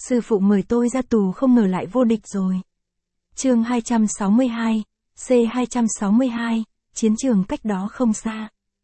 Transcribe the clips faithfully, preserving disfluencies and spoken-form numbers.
Sư phụ mời tôi ra tù không ngờ lại vô địch rồi. Chương hai trăm sáu mươi hai, C hai trăm sáu mươi hai, chiến trường cách đó không xa.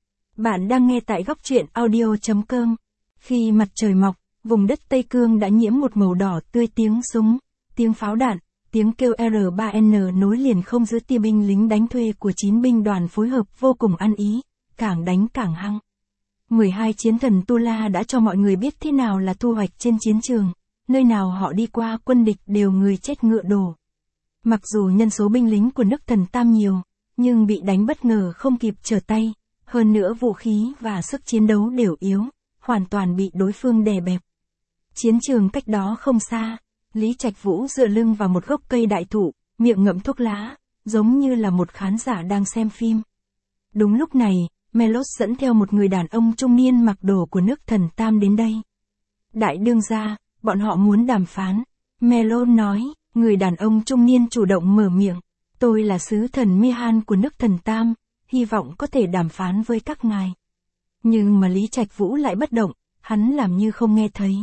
Bạn đang nghe tại góc truyện audio chấm com. Khi mặt trời mọc, vùng đất Tây Cương đã nhiễm một màu đỏ tươi, tiếng súng, tiếng pháo đạn, tiếng kêu R ba N nối liền không giữa tia binh lính đánh thuê của chín binh đoàn phối hợp vô cùng ăn ý, càng đánh càng hăng. mười hai chiến thần Tu La đã cho mọi người biết thế nào là thu hoạch trên chiến trường, nơi nào họ đi qua quân địch đều người chết ngựa đổ. Mặc dù nhân số binh lính của nước Thần Tam nhiều, nhưng bị đánh bất ngờ không kịp trở tay, hơn nữa vũ khí và sức chiến đấu đều yếu, hoàn toàn bị đối phương đè bẹp. Chiến trường cách đó không xa, Lý Trạch Vũ dựa lưng vào một gốc cây đại thụ, miệng ngậm thuốc lá, giống như là một khán giả đang xem phim. Đúng lúc này, Melos dẫn theo một người đàn ông trung niên mặc đồ của nước Thần Tam đến đây. Đại đương gia, bọn họ muốn đàm phán. Melos nói, người đàn ông trung niên chủ động mở miệng. Tôi là sứ thần Mihan của nước Thần Tam, hy vọng có thể đàm phán với các ngài. Nhưng mà Lý Trạch Vũ lại bất động, hắn làm như không nghe thấy.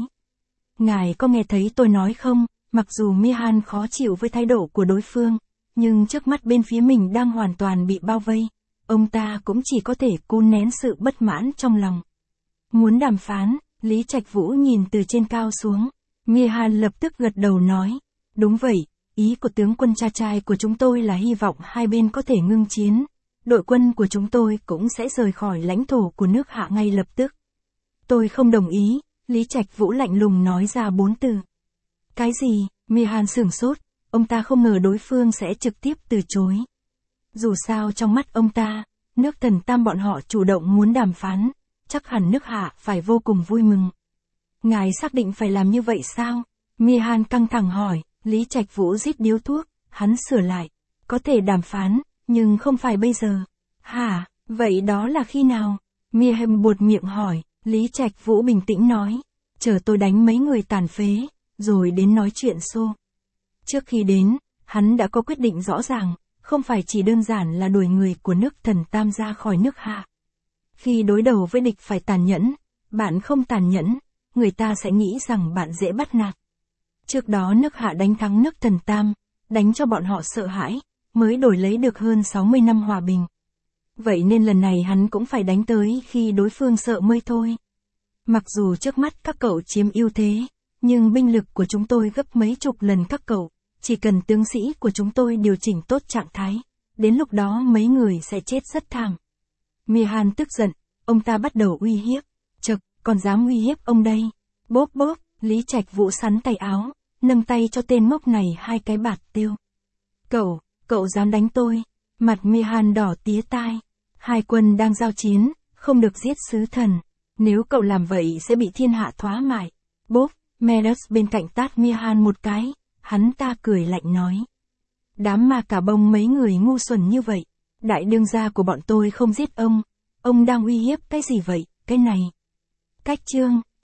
Ngài có nghe thấy tôi nói không, mặc dù Mihan khó chịu với thái độ của đối phương, nhưng trước mắt bên phía mình đang hoàn toàn bị bao vây. Ông ta cũng chỉ có thể cố nén sự bất mãn trong lòng. Muốn đàm phán, Lý Trạch Vũ nhìn từ trên cao xuống. Mihan lập tức gật đầu nói. Đúng vậy, ý của tướng quân cha trai của chúng tôi là hy vọng hai bên có thể ngưng chiến. Đội quân của chúng tôi cũng sẽ rời khỏi lãnh thổ của nước Hạ ngay lập tức. Tôi không đồng ý, Lý Trạch Vũ lạnh lùng nói ra bốn từ. Cái gì? Mihan sửng sốt, ông ta không ngờ đối phương sẽ trực tiếp từ chối. Dù sao trong mắt ông ta, nước Thần Tam bọn họ chủ động muốn đàm phán, chắc hẳn nước Hạ phải vô cùng vui mừng. Ngài xác định phải làm như vậy sao? Mihan căng thẳng hỏi. Lý Trạch Vũ rít điếu thuốc, hắn sửa lại. Có thể đàm phán, nhưng không phải bây giờ. Hả, vậy đó là khi nào? Mihan buột miệng hỏi. Lý Trạch Vũ bình tĩnh nói. Chờ tôi đánh mấy người tàn phế, rồi đến nói chuyện xô. Trước khi đến, hắn đã có quyết định rõ ràng. Không phải chỉ đơn giản là đuổi người của nước Thần Tam ra khỏi nước Hạ. Khi đối đầu với địch phải tàn nhẫn, bạn không tàn nhẫn, người ta sẽ nghĩ rằng bạn dễ bắt nạt. Trước đó nước Hạ đánh thắng nước Thần Tam, đánh cho bọn họ sợ hãi, mới đổi lấy được hơn sáu mươi năm hòa bình. Vậy nên lần này hắn cũng phải đánh tới khi đối phương sợ mới thôi. Mặc dù trước mắt các cậu chiếm ưu thế, nhưng binh lực của chúng tôi gấp mấy chục lần các cậu. Chỉ cần tướng sĩ của chúng tôi điều chỉnh tốt trạng thái, đến lúc đó mấy người sẽ chết rất thảm. Mihan tức giận, ông ta bắt đầu uy hiếp. Chậc, còn dám uy hiếp ông đây. Bốp bốp, Lý Trạch Vũ sắn tay áo, nâng tay cho tên ngốc này hai cái bạt tiêu. Cậu, cậu dám đánh tôi. Mặt Mihan đỏ tía tai. Hai quân đang giao chiến, không được giết sứ thần. Nếu cậu làm vậy sẽ bị thiên hạ thoá mại. Bốp, Melos bên cạnh tát Mihan một cái. Hắn ta cười lạnh nói. Đám ma cà bông mấy người ngu xuẩn như vậy. Đại đương gia của bọn tôi không giết ông. Ông đang uy hiếp cái gì vậy, cái này? Cách chương.